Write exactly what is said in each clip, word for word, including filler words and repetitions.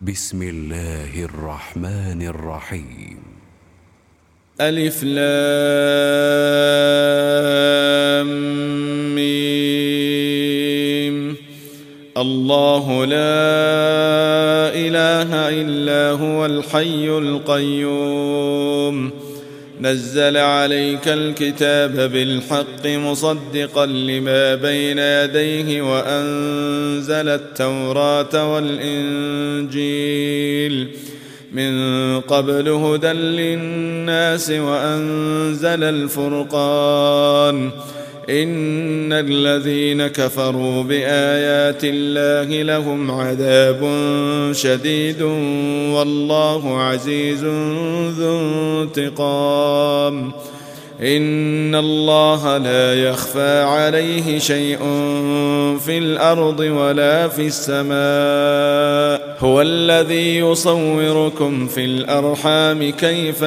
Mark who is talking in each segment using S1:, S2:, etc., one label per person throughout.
S1: بسم الله الرحمن الرحيم.
S2: ألف لام ميم. الله لا إله إلا هو الحي القيوم نزل عليك الكتاب بالحق مصدقا لما بين يديه وأنزل التوراة والإنجيل من قبل هدى للناس وأنزل الفرقان إن الذين كفروا بآيات الله لهم عذاب شديد والله عزيز ذو انتقام. إن الله لا يخفى عليه شيء في الأرض ولا في السماء هو الذي يصوركم في الأرحام كيف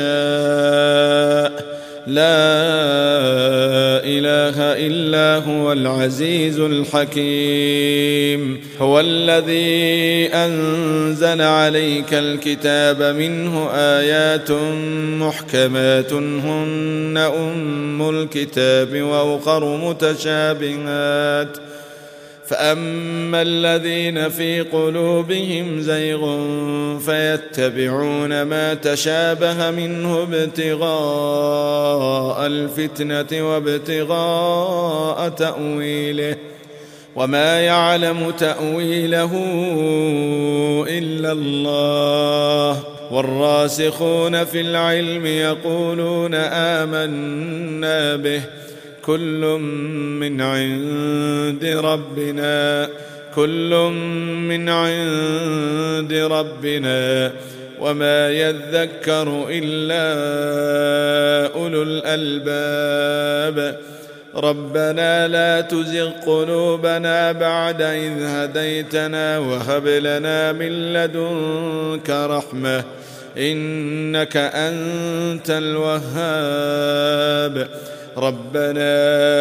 S2: يشاء لا إله إلا هو العزيز الحكيم. هو الذي أنزل عليك الكتاب منه آيات محكمات هن أم الكتاب وأخر متشابهات فأما الذين في قلوبهم زيغ فيتبعون ما تشابه منه ابتغاء الفتنة وابتغاء تأويله وما يعلم تأويله إلا الله والراسخون في العلم يقولون آمنا به كل من عند ربنا كل من عند ربنا وما يذكر إلا أولو الألباب. ربنا لا تزغ قلوبنا بعد إذ هديتنا وهب لنا من لدنك رحمة إنك أنت الوهاب. ربنا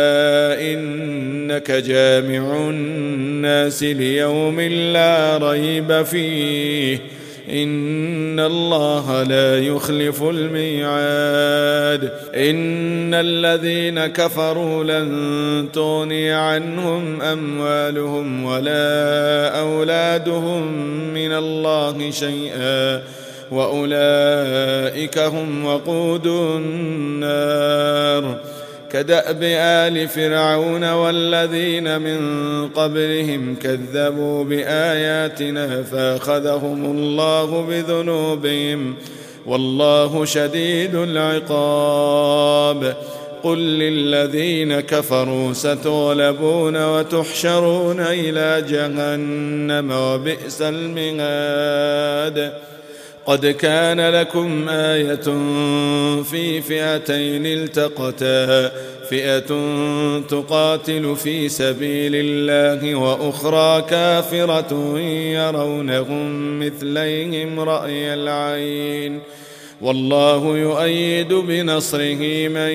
S2: إنك جامع الناس ليوم لا ريب فيه إن الله لا يخلف الميعاد. إن الذين كفروا لن تغني عنهم أموالهم ولا أولادهم من الله شيئا وأولئك هم وقود النار. كدأب آل فرعون والذين من قبلهم كذبوا بآياتنا فأخذهم الله بذنوبهم والله شديد العقاب. قل للذين كفروا ستغلبون وتحشرون إلى جهنم وبئس المهاد. قد كان لكم آية في فئتين التقتا فئة تقاتل في سبيل الله وأخرى كافرة يرونهم مثليهم رأي العين والله يؤيد بنصره من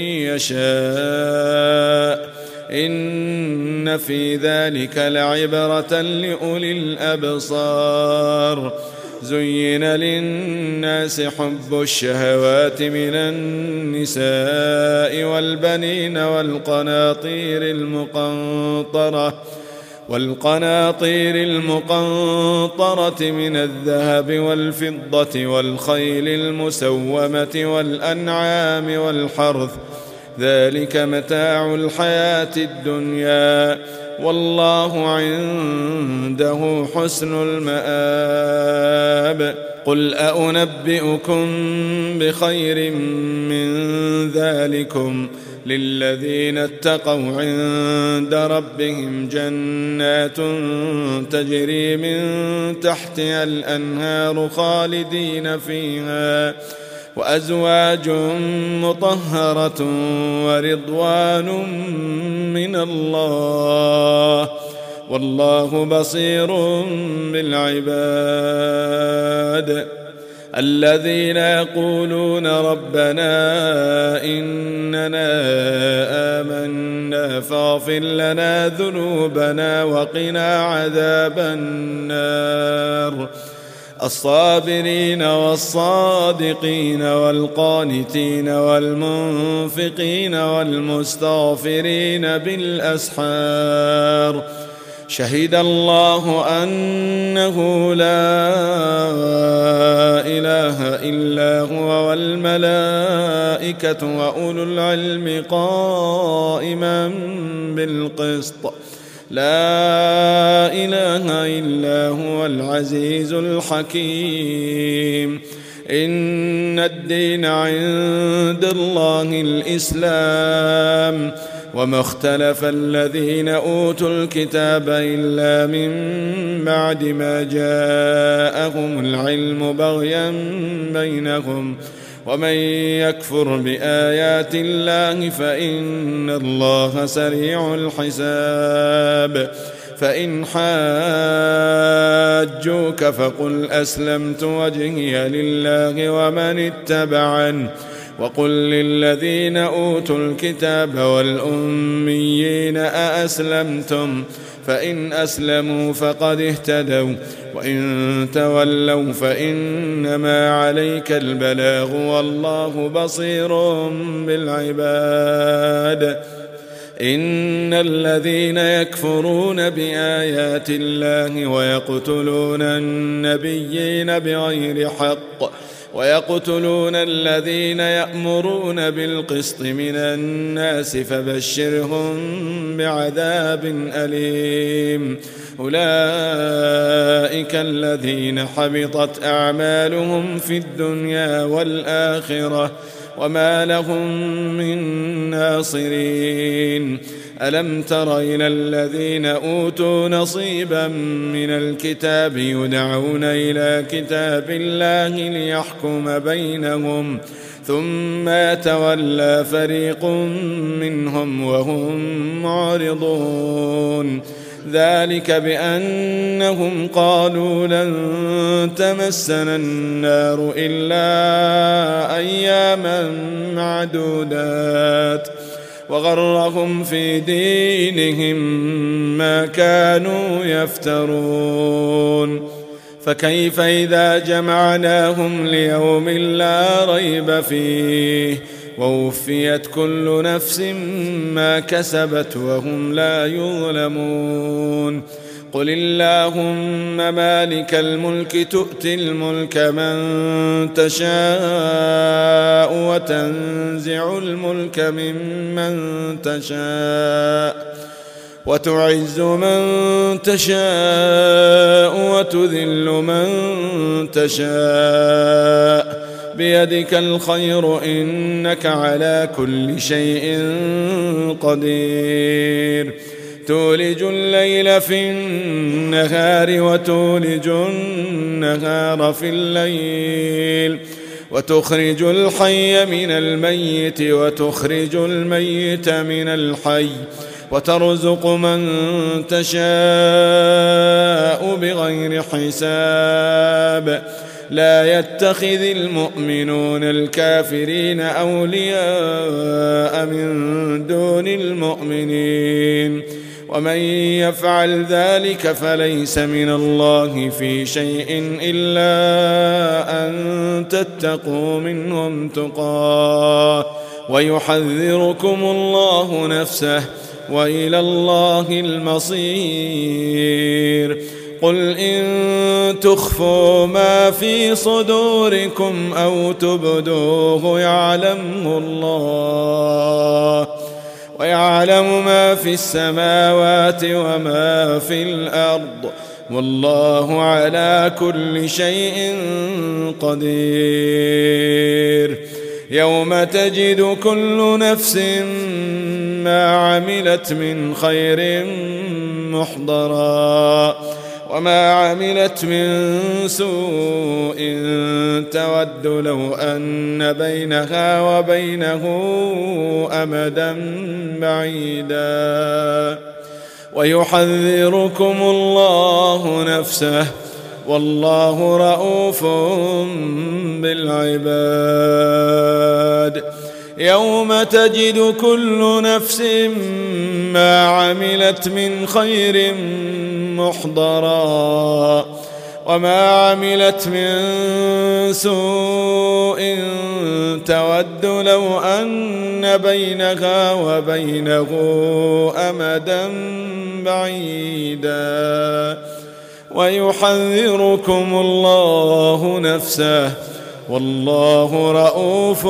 S2: يشاء إن في ذلك لعبرة لأولي الأبصار. زين للناس حب الشهوات من النساء والبنين والقناطير المقنطرة والقناطير المقنطرة من الذهب والفضة والخيل المسومة والأنعام والحرث ذلك متاع الحياة الدنيا والله عنده حسن المآب. قل أنبئكم بخير من ذلكم للذين اتقوا عند ربهم جنات تجري من تحتها الأنهار خالدين فيها وأزواج مطهرة ورضوان من الله والله بصير بالعباد. الذين يقولون ربنا إننا آمنا فاغفر لنا ذنوبنا وقنا عذاب النار النار الصابرين والصادقين والقانتين والمنفقين والمستغفرين بالأسحار شهد الله أنه لا إله إلا هو والملائكة وأولو العلم قائما بالقسط لا إله إلا هو العزيز الحكيم إن الدين عند الله الإسلام وما اختلف الذين أوتوا الكتاب إلا من بعد ما جاءهم العلم بغيا بينهم ومن يكفر بآيات الله فإن الله سريع الحساب فإن حاجوك فقل أسلمت وجهي لله ومن اتبعني وقل للذين أوتوا الكتاب والأميين أأسلمتم فإن أسلموا فقد اهتدوا وإن تولوا فإنما عليك البلاغ والله بصير بالعباد إن الذين يكفرون بآيات الله ويقتلون النبيين بغير حق ويقتلون الذين يأمرون بالقسط من الناس فبشرهم بعذاب أليم أولئك الذين حبطت أعمالهم في الدنيا والآخرة وما لهم من ناصرين ألم تر إلى الذين أوتوا نصيبا من الكتاب يدعون إلى كتاب الله ليحكم بينهم ثم يتولى فريق منهم وهم معرضون ذلك بأنهم قالوا لن تمسنا النار إلا أياما معدودات وغرهم في دينهم ما كانوا يفترون فكيف إذا جمعناهم ليوم لا ريب فيه ووفيت كل نفس ما كسبت وهم لا يظلمون قل اللهم مالك الملك تؤتي الملك من تشاء وتنزع الملك ممن تشاء وتعز من تشاء وتذل من تشاء بيدك الخير إنك على كل شيء قدير تولج الليل في النهار وتولج النهار في الليل وتخرج الحي من الميت وتخرج الميت من الحي وترزق من تشاء بغير حساب لا يتخذ المؤمنون الكافرين أولياء من دون المؤمنين ومن يفعل ذلك فليس من الله في شيء إلا أن تتقوا منهم تقاه ويحذركم الله نفسه وإلى الله المصير قل إن تخفوا ما في صدوركم أو تبدوه يعلمه الله ويعلم ما في السماوات وما في الأرض والله على كل شيء قدير يوم تجد كل نفس ما عملت من خير محضرا وما عملت من سوء تود لو أن بينها وبينه أمدا بعيدا ويحذركم الله نفسه والله رؤوف بالعباد يوم تجد كل نفس ما عملت من خير محضرا وما عملت من سوء تود لو أن بينها وبينه أمدا بعيدا ويحذركم الله نفسه والله رؤوف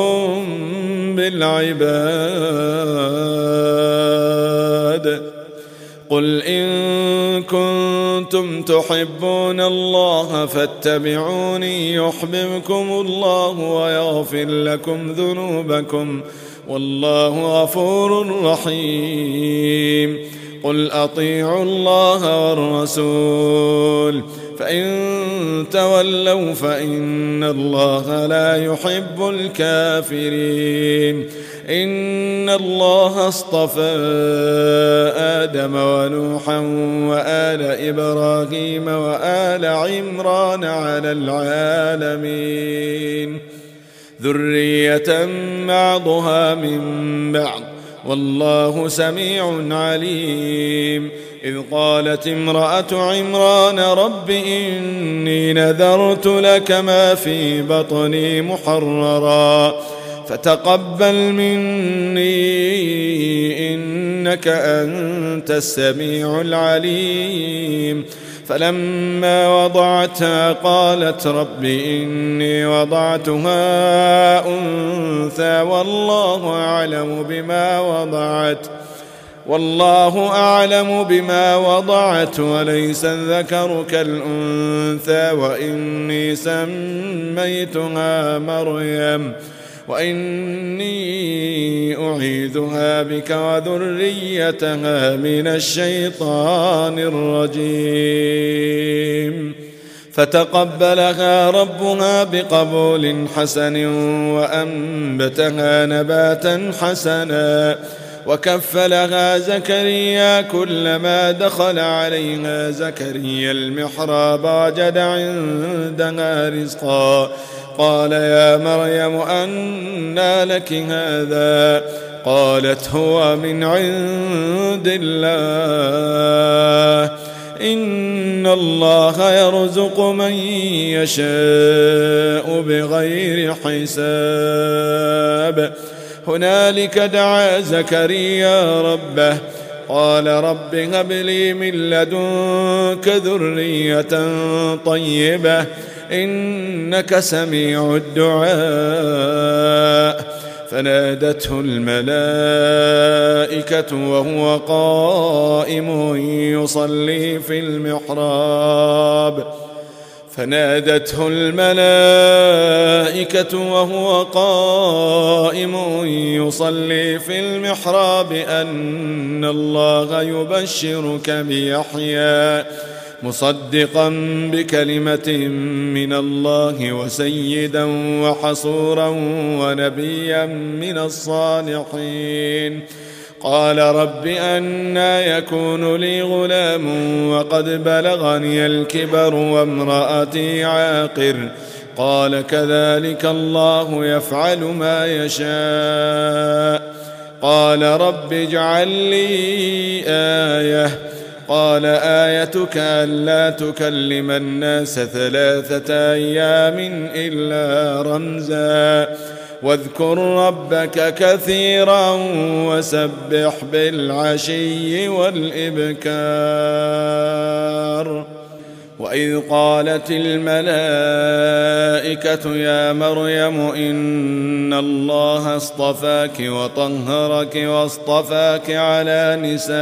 S2: بالعباد. قل إن كنتم تحبون الله فاتبعوني يحببكم الله ويغفر لكم ذنوبكم والله غفور رحيم. قل أطيعوا الله والرسول فإن تولوا فإن الله لا يحب الكافرين. إن الله اصطفى آدم ونوحا وآل إبراهيم وآل عمران على العالمين ذرية بعضها من بعض والله سميع عليم. إذ قالت امرأة عمران رب إني نذرت لك ما في بطني محررا فتقبل مني إنك أنت السميع العليم. فلما وضعتها قالت رب إني وضعتها أنثى والله أعلم بما وضعت والله أعلم بما وضعت وليس الذكر كالأنثى وإني سميتها مريم وإني أعيذها بك وذريتها من الشيطان الرجيم. فتقبلها ربها بقبول حسن وأنبتها نباتا حسنا وكفلها زكريا كلما دخل عليها زكريا المحراب وجد عندها رزقا قال يا مريم أنى لك هذا قالت هو من عند الله إن الله يرزق من يشاء بغير حساب. هنالك دعا زكريا ربه قال رب هب لي من لدنك ذرية طيبة إنك سميع الدعاء. فنادته الملائكة وهو قائم يصلي في المحراب فنادته الملائكة وهو قائم يصلي في المحراب أن الله يبشرك بيحيى مصدقا بكلمة من الله وسيدا وحصورا ونبيا من الصالحين. قال رب أنى يكون لي غلام وقد بلغني الكبر وامرأتي عاقر قال كذلك الله يفعل ما يشاء. قال رب اجعل لي آية قال آيتك ألا تكلم الناس ثلاثة أيام إلا رمزا واذكر ربك كثيرا وسبح بالعشي والإبكار. وإذ قالت الملائكة يا مريم إن الله اصطفاك وطهرك واصطفاك على نساء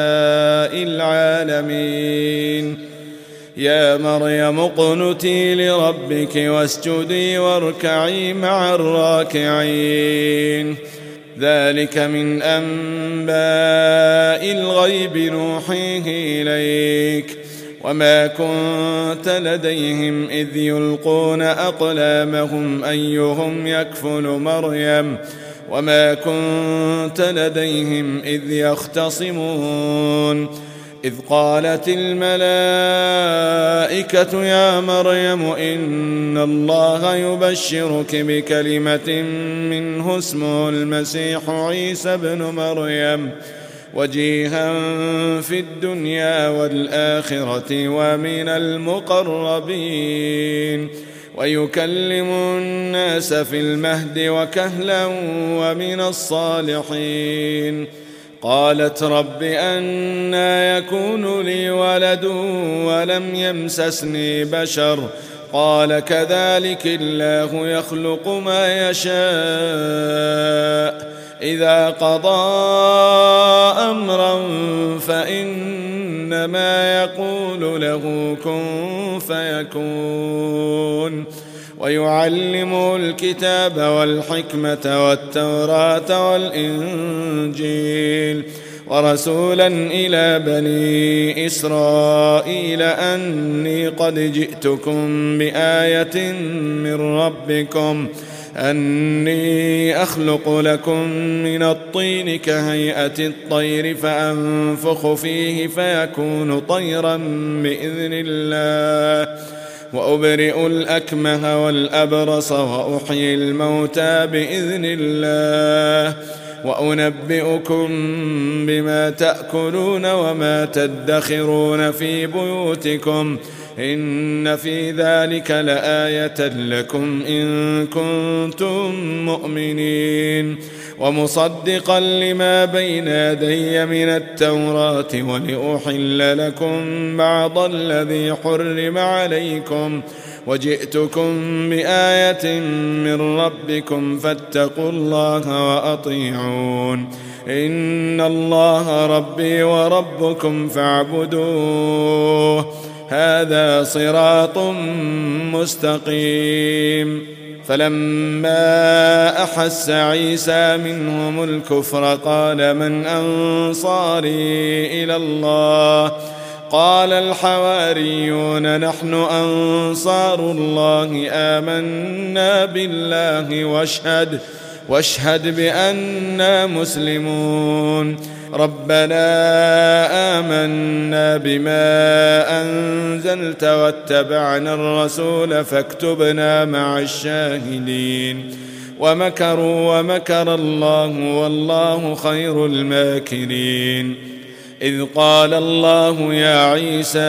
S2: العالمين يا مريم اقنتي لربك واسجدي واركعي مع الراكعين. ذلك من أنباء الغيب نوحيه إليك وما كنت لديهم إذ يلقون أقلامهم أيهم يكفل مريم وما كنت لديهم إذ يختصمون. إذ قالت الملائكة يا مريم إن الله يبشرك بكلمة منه اسمه المسيح عيسى ابن مريم وجيها في الدنيا والآخرة ومن المقربين ويكلم الناس في المهد وكهلا ومن الصالحين. قالت رب أنى يكون لي ولد ولم يمسسني بشر قال كذلك الله يخلق ما يشاء إذا قضى أمرا فإنما يقول له كن فيكون. ويعلمه الكتاب والحكمة والتوراة والإنجيل ورسولا إلى بني إسرائيل أني قد جئتكم بآية من ربكم أني أخلق لكم من الطين كهيئة الطير فأنفخ فيه فيكون طيرا بإذن الله وأبرئ الأكمه والأبرص وأحيي الموتى بإذن الله وأنبئكم بما تأكلون وما تدخرون في بيوتكم إن في ذلك لآية لكم إن كنتم مؤمنين ومصدقا لما بين يدي من التوراة ولأحل لكم بعض الذي حرم عليكم وجئتكم بآية من ربكم فاتقوا الله وأطيعون إن الله ربي وربكم فاعبدوه هذا صراط مستقيم. فلما أحس عيسى منهم الكفر قال من أنصاري إلى الله قال الحواريون نحن أنصار الله آمنا بالله واشهد واشهد بأننا مسلمون ربنا آمنا بما أنزلت واتبعنا الرسول فاكتبنا مع الشاهدين ومكروا ومكر الله والله خير الماكرين. إذ قال الله يا عيسى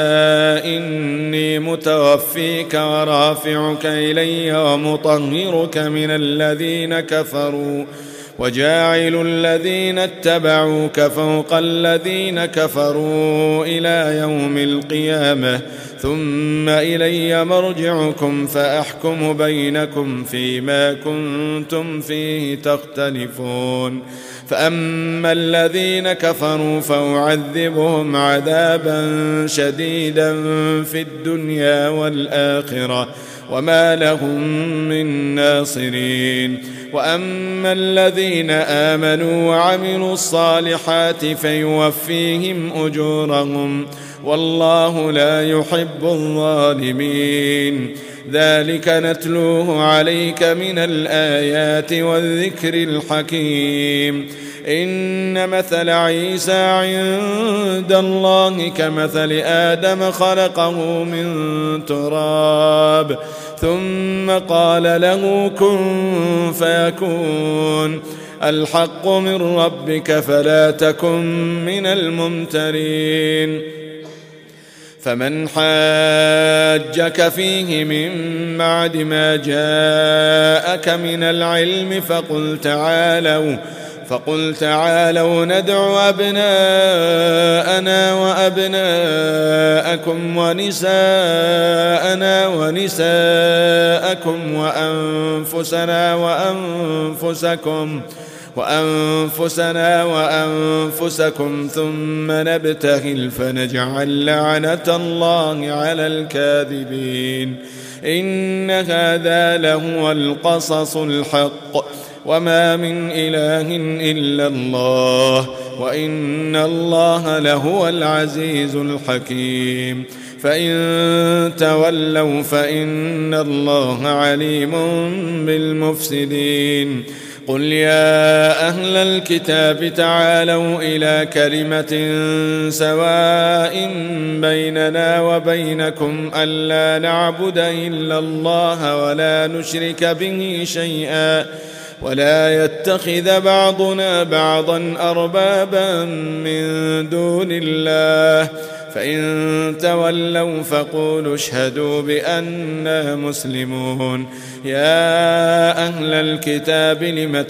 S2: إني متوفيك ورافعك إلي ومطهرك من الذين كفروا وجاعل الذين اتبعوك فوق الذين كفروا إلى يوم القيامة ثم إلي مرجعكم فأحكم بينكم فيما كنتم فيه تختلفون. فأما الذين كفروا فأعذبهم عذابا شديدا في الدنيا والآخرة وما لهم من ناصرين. وأما الذين آمنوا وعملوا الصالحات فيوفيهم أجورهم والله لا يحب الظالمين. ذلك نتلوه عليك من الآيات والذكر الحكيم. إن مثل عيسى عند الله كمثل آدم خلقه من تراب ثم قال له كن فيكون الحق من ربك فلا تكن من الممترين. فمن حاجك فيه من بعد ما جاءك من العلم فقل تعالوا فقل تعالوا ندع أبناءنا وأبناءكم ونساءنا ونساءكم وأنفسنا وأنفسكم وأنفسنا وأنفسكم ثم نبتهل فنجعل لعنة الله على الكاذبين. إن هذا لهو القصص الحق وما من إله إلا الله وإن الله لهو العزيز الحكيم. فإن تولوا فإن الله عليم بالمفسدين. قل يا أهل الكتاب تعالوا إلى كلمة سواء بيننا وبينكم ألا نعبد إلا الله ولا نشرك به شيئا ولا يتخذ بعضنا بعضا أربابا من دون الله فإن تولوا فقولوا اشهدوا بأننا مسلمون. يا أهل الكتاب لم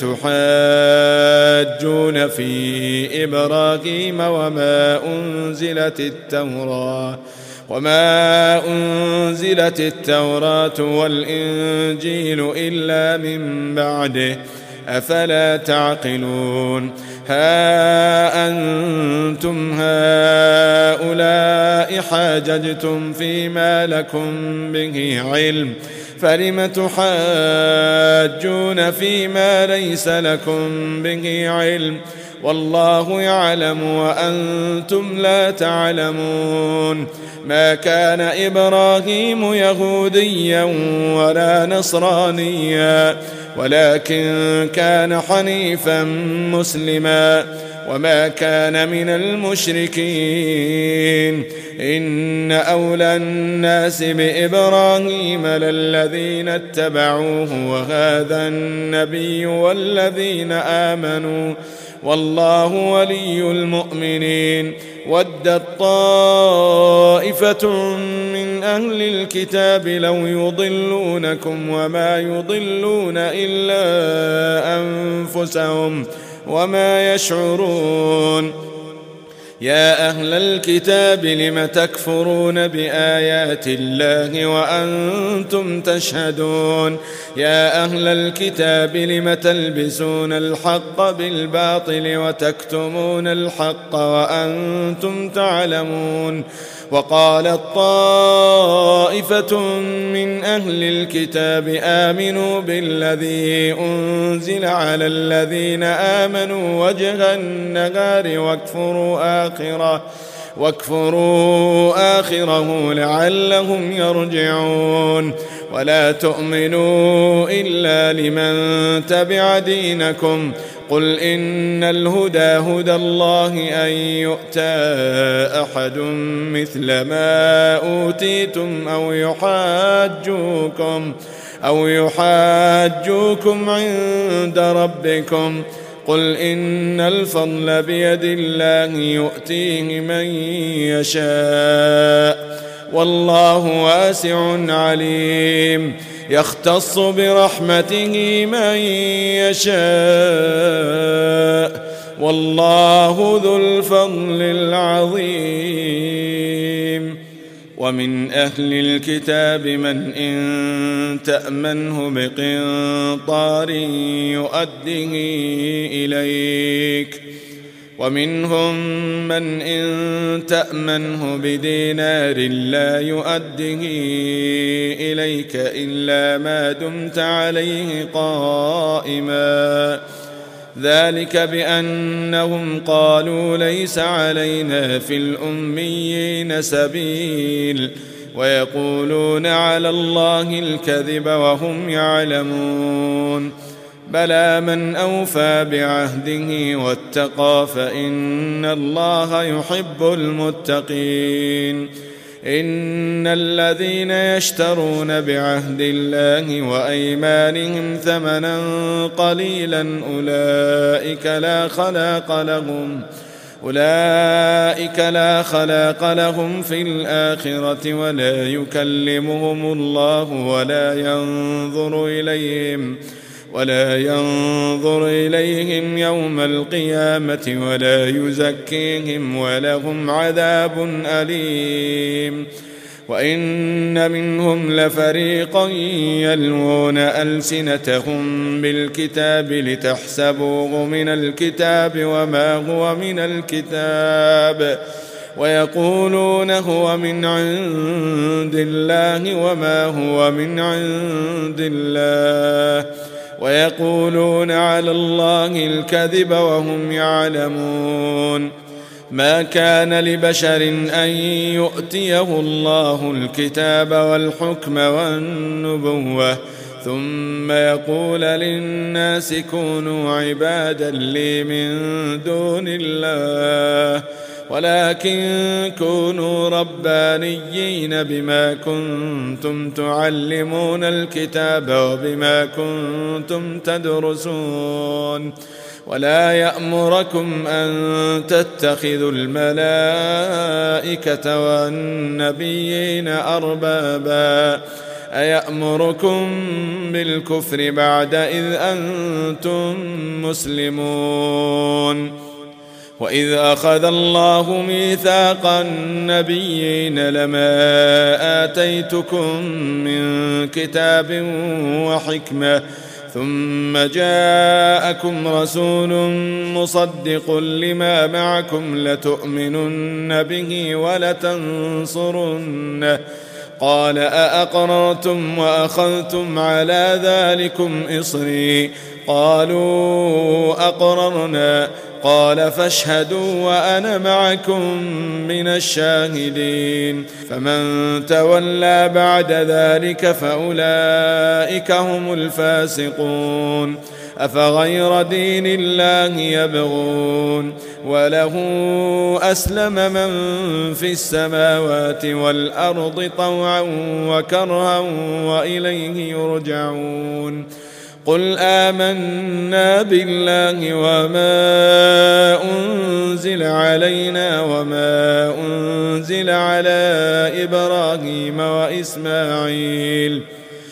S2: تحاجون في إبراهيم وما أنزلت التوراة وما أنزلت التوراة والإنجيل إلا من بعده أفلا تعقلون. ها أنتم هؤلاء حاججتم فيما لكم به علم فلم تحاجون فيما ليس لكم به علم والله يعلم وأنتم لا تعلمون. ما كان إبراهيم يهوديا ولا نصرانيا ولكن كان حنيفا مسلما وما كان من المشركين. إن أولى الناس بإبراهيم للذين اتبعوه وهذا النبي والذين آمنوا والله ولي المؤمنين. ودت طائفة من أهل الكتاب لو يضلونكم وما يضلون إلا أنفسهم وما يشعرون. يا أهل الكتاب لم تكفرون بآيات الله وأنتم تشهدون. يا أهل الكتاب لم تلبسون الحق بالباطل وتكتمون الحق وأنتم تعلمون. وقالت طائفة من أهل الكتاب آمنوا بالذي أنزل على الذين آمنوا وجه النهار واكفروا آخره واكفروا آخره لعلهم يرجعون. ولا تؤمنوا إلا لمن تبع دينكم قل إن الهدى هدى الله أن يؤتى أحد مثل ما أوتيتم أو يحاجوكم أو يحاجوكم عند ربكم قل إن الفضل بيد الله يؤتيه من يشاء والله واسع عليم. يختص برحمته من يشاء والله ذو الفضل العظيم. ومن أهل الكتاب من إن تأمنه بقنطار يؤده إليك ومنهم من إن تأمنه بدينار لا يؤده إليك إلا ما دمت عليه قائما ذلك بأنهم قالوا ليس علينا في الأميين سبيل ويقولون على الله الكذب وهم يعلمون. بلى من أوفى بعهده واتقى فإن الله يحب المتقين. إن الذين يشترون بعهد الله وأيمانهم ثمنا قليلا أولئك لا خلاق لهم أولئك لا خلاق لهم في الآخرة ولا يكلمهم الله ولا ينظر إليهم ولا ينظر إليهم يوم القيامة ولا يزكيهم ولهم عذاب أليم. وإن منهم لفريقا يلوون ألسنتهم بالكتاب لتحسبوه من الكتاب وما هو من الكتاب ويقولون هو من عند الله وما هو من عند الله ويقولون على الله الكذب وهم يعلمون. ما كان لبشر أن يؤتيه الله الكتاب والحكم والنبوة ثم يقول للناس كونوا عبادا لي من دون الله ولكن كونوا ربانيين بما كنتم تعلمون الكتاب وبما كنتم تدرسون ولا يأمركم أن تتخذوا الملائكة والنبيين أربابا أيأمركم بالكفر بعد إذ أنتم مسلمون وإذ أخذ الله ميثاق النبيين لما آتيتكم من كتاب وحكمة ثم جاءكم رسول مصدق لما معكم لتؤمنن به ولتنصرنه قال أأقررتم وأخذتم على ذلكم إصري قالوا أقررنا قال فاشهدوا وأنا معكم من الشاهدين فمن تولى بعد ذلك فأولئك هم الفاسقون أفغير دين الله يبغون وله أسلم من في السماوات والأرض طوعا وكرها وإليه يرجعون قل آمنا بالله وما أنزل علينا وما أنزل على إبراهيم وإسماعيل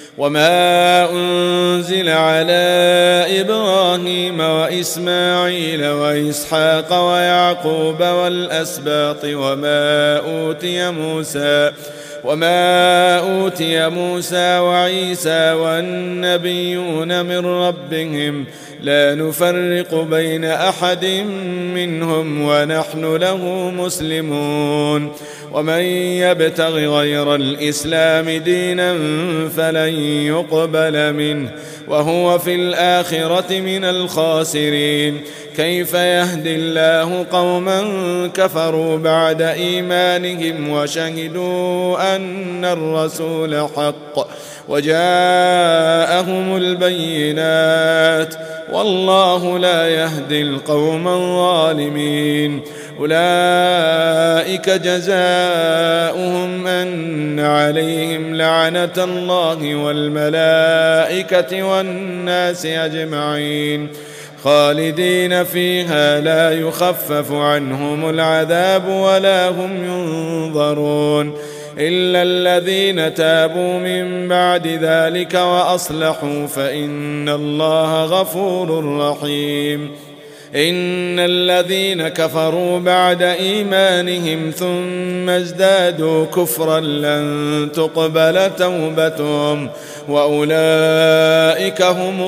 S2: وما أنزل على إبراهيم وإسماعيل وإسحاق ويعقوب والأسباط وما أوتي موسى وما أوتي موسى وعيسى والنبيون من ربهم لا نفرق بين أحد منهم ونحن له مسلمون ومن يبتغ غير الإسلام دينا فلن يقبل منه وهو في الآخرة من الخاسرين كيف يهدي الله قوما كفروا بعد إيمانهم وشهدوا أن الرسول حق وجاءهم البينات والله لا يهدي القوم الظالمين أولئك جزاؤهم أن عليهم لعنة الله والملائكة والناس أجمعين خالدين فيها لا يخفف عنهم العذاب ولا هم ينظرون إلا الذين تابوا من بعد ذلك وأصلحوا فإن الله غفور رحيم إن الذين كفروا بعد إيمانهم ثم ازدادوا كفرا لن تقبل توبتهم وأولئك هم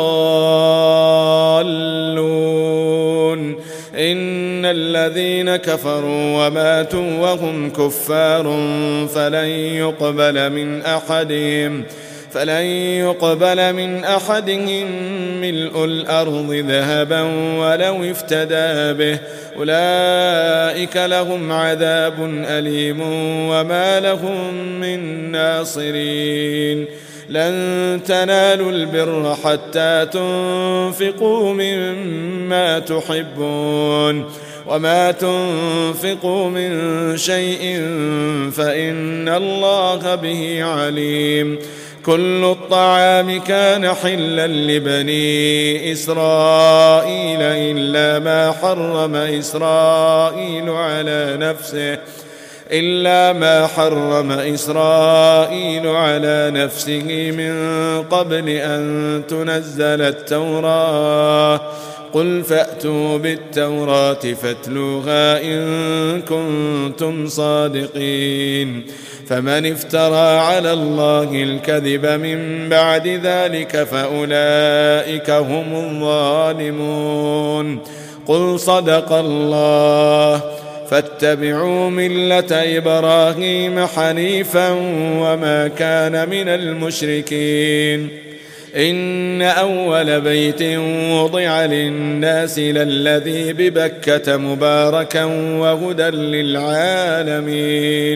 S2: الضالون إن الذين كفروا وماتوا وهم كفار فلن يقبل من أحدهم فلن يقبل من أحدهم ملء الأرض ذهبا ولو افتدى به أولئك لهم عذاب أليم وما لهم من ناصرين لن تنالوا البر حتى تنفقوا مما تحبون وما تنفقوا من شيء فإن الله به عليم كل الطعام كان حلا لبني إسرائيل إلا ما حرم إسرائيل على نفسه إلا ما حرم إسرائيل على نفسه من قبل أن تنزل التوراة قل فأتوا بالتوراة فاتلوها إن كنتم صادقين فمن افترى على الله الكذب من بعد ذلك فأولئك هم الظالمون قل صدق الله فاتبعوا ملة إبراهيم حنيفا وما كان من المشركين إن أول بيت وضع للناس للذي ببكة مباركا وهدى للعالمين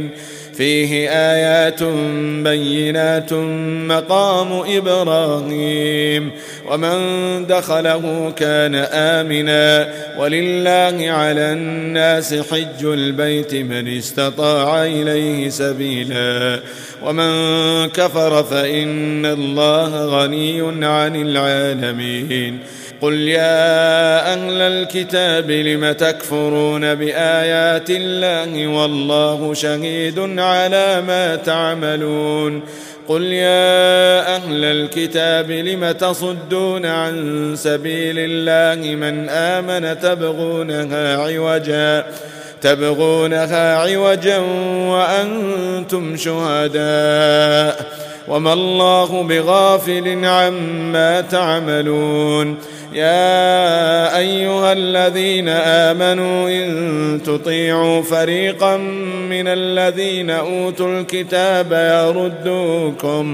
S2: فيه آيات بينات مقام إبراهيم ومن دخله كان آمنا ولله على الناس حج البيت من استطاع إليه سبيلا ومن كفر فإن الله غني عن العالمين قل يا أهل الكتاب لم تكفرون بآيات الله والله شهيد على ما تعملون قل يا أهل الكتاب لم تصدون عن سبيل الله من آمن تبغونها عوجا تبغونها عوجا وأنتم شهداء وما الله بغافل عما تعملون يا أيها الذين آمنوا إن تطيعوا فريقا من الذين أوتوا الكتاب يردوكم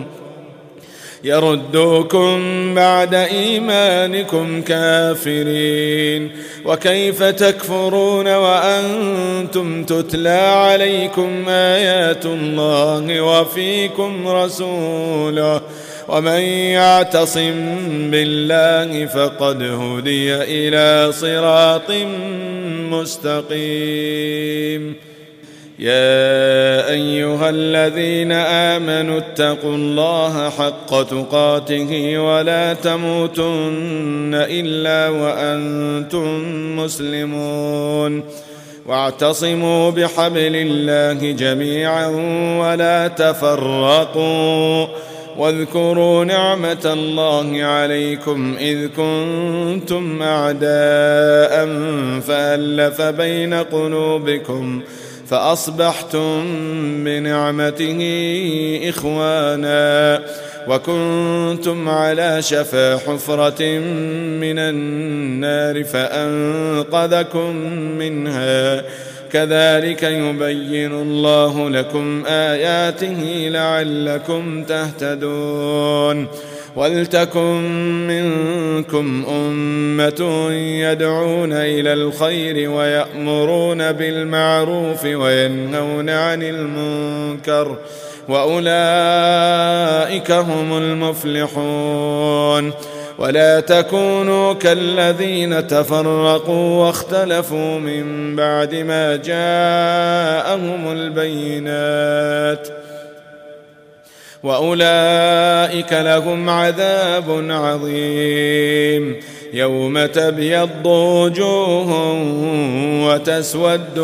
S2: يردوكم بعد إيمانكم كافرين وكيف تكفرون وأنتم تتلى عليكم آيات الله وفيكم رسوله ومن يعتصم بالله فقد هدي إلى صراط مستقيم يا أيها الذين آمنوا اتقوا الله حق تقاته ولا تموتن إلا وأنتم مسلمون واعتصموا بحبل الله جميعا ولا تفرقوا واذكروا نعمة الله عليكم إذ كنتم أعداء فألف بين قلوبكم فأصبحتم بنعمته إخوانا وكنتم على شفا حفرة من النار فأنقذكم منها كذلك يبين الله لكم آياته لعلكم تهتدون ولتكن منكم أمة يدعون إلى الخير ويأمرون بالمعروف وينهون عن المنكر وأولئك هم المفلحون ولا تكونوا كالذين تفرقوا واختلفوا من بعد ما جاءهم البينات وأولئك لهم عذاب عظيم يوم تبيض وجوه وتسود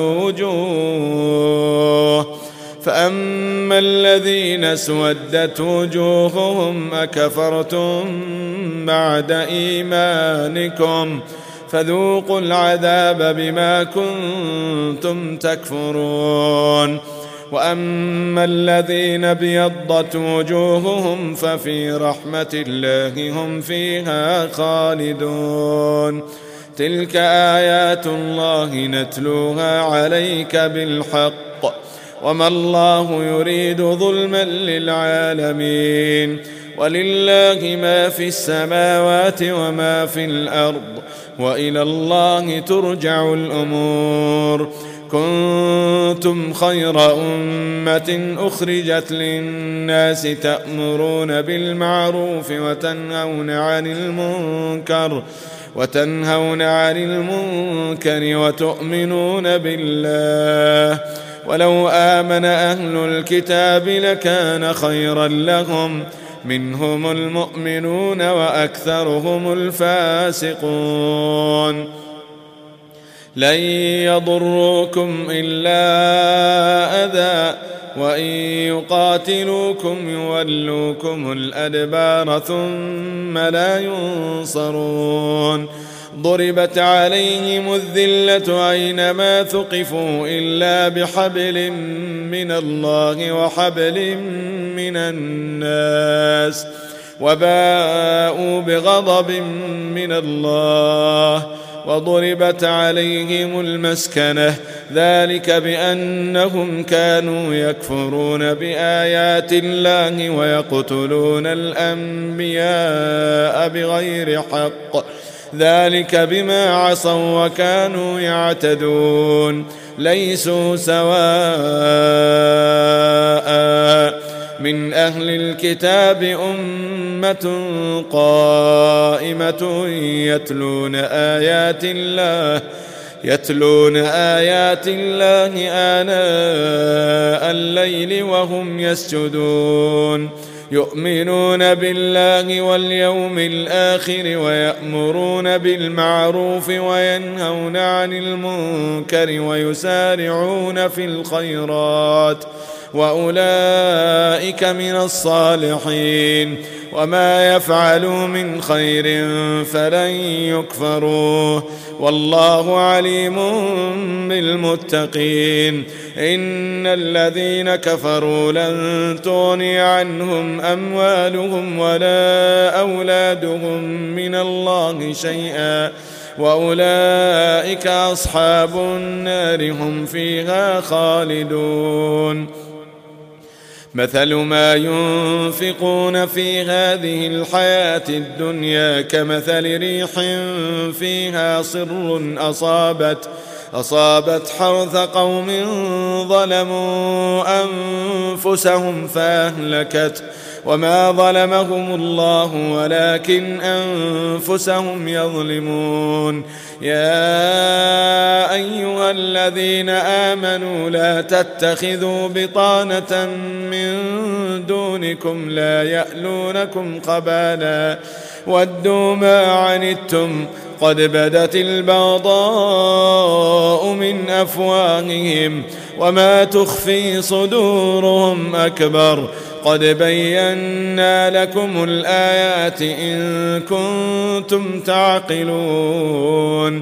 S2: وجوه فأما الذين اسودت وجوههم أكفرتم بعد إيمانكم فذوقوا العذاب بما كنتم تكفرون وأما الذين ابيضت وجوههم ففي رحمة الله هم فيها خالدون تلك آيات الله نتلوها عليك بالحق وما الله يريد ظلما للعالمين ولله ما في السماوات وما في الأرض وإلى الله ترجع الأمور كنتم خير أمة أخرجت للناس تأمرون بالمعروف وتنهون عن المنكر وتنهون عن المنكر وتؤمنون بالله ولو آمن أهل الكتاب لكان خيرا لهم منهم المؤمنون وأكثرهم الفاسقون لن يضروكم إلا أذى وإن يقاتلوكم يولوكم الأدبار ثم لا ينصرون ضربت عليهم الذلة أينما ثقفوا إلا بحبل من الله وحبل من الناس وباءوا بغضب من الله وضربت عليهم المسكنة ذلك بأنهم كانوا يكفرون بآيات الله ويقتلون الأنبياء بغير حق ذلك بما عصوا وكانوا يعتدون ليسوا سواء. من أهل الكتاب أمة قائمة يتلون آيات الله يتلون آيات الله آناء الليل وهم يسجدون يؤمنون بالله واليوم الآخر ويأمرون بالمعروف وينهون عن المنكر ويسارعون في الخيرات وأولئك من الصالحين وما يفعلوا من خير فلن يكفروه والله عليم بالمتقين. إن الذين كفروا لن تغني عنهم أموالهم ولا أولادهم من الله شيئا وأولئك أصحاب النار هم فيها خالدون. مثل ما ينفقون في هذه الحياة الدنيا كمثل ريح فيها صر أصابت أصابت حرث قوم ظلموا أنفسهم فأهلكت وما ظلمهم الله ولكن أنفسهم يظلمون. يا أيها الذين آمنوا لا تتخذوا بطانة من دونكم لا يألونكم خبالا ودوا ما عنتم قد بدت البغضاء من أفواههم وما تخفي صدورهم أكبر قد بينا لكم الآيات إن كنتم تعقلون.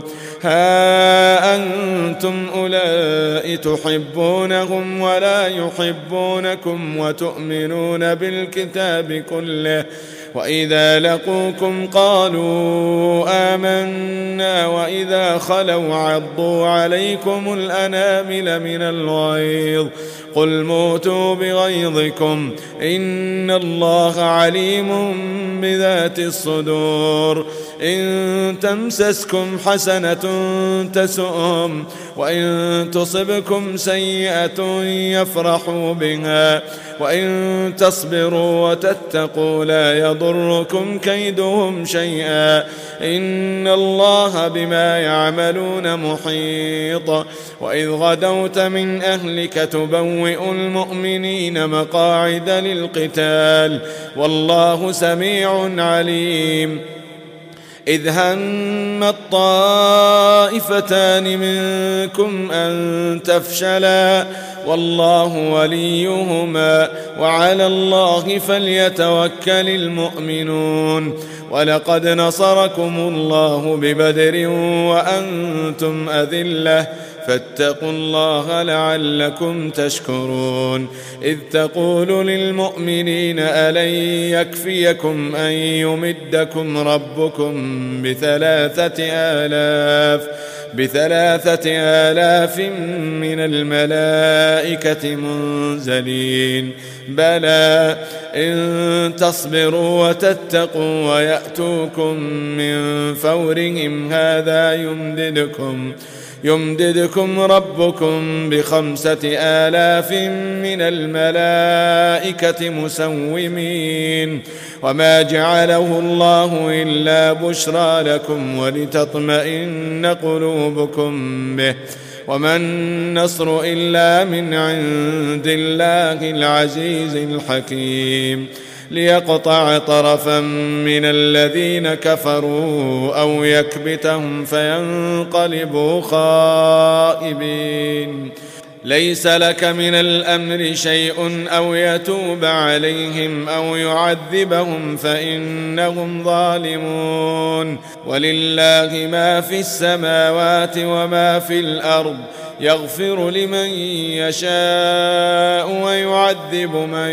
S2: ها أنتم أولئك تحبونهم ولا يحبونكم وتؤمنون بالكتاب كله وإذا لقوكم قالوا آمنا وإذا خلوا عضوا عليكم الأنامل من الغيظ قل موتوا بغيظكم إن الله عليم بذات الصدور. إن تمسسكم حسنة تسؤهم وإن تصبكم سيئة يفرحوا بها وإن تصبروا وتتقوا لا يضركم كيدهم شيئا إن الله بما يعملون محيط. وإذ غدوت من أهلك تبوئ المؤمنين مقاعد للقتال والله سميع عليم. إذ هم الطائفتان منكم أن تفشلا والله وليهما وعلى الله فليتوكل المؤمنون. ولقد نصركم الله ببدر وأنتم أذلة فاتقوا الله لعلكم تشكرون. إذ تقول للمؤمنين ألن يكفيكم أن يمدكم ربكم بثلاثة آلاف بثلاثة آلاف من الملائكة منزلين بلى إن تصبروا وتتقوا ويأتوكم من فورهم هذا يمددكم يمددكم ربكم بخمسة آلاف من الملائكة مسومين وما جعله الله إلا بشرى لكم ولتطمئن قلوبكم به وما النصر إلا من عند الله العزيز الحكيم. ليقطع طرفا من الذين كفروا أو يكبتهم فينقلبوا خائبين. ليس لك من الأمر شيء أو يتوب عليهم أو يعذبهم فإنهم ظالمون. ولله ما في السماوات وما في الأرض يغفر لمن يشاء ويعذب من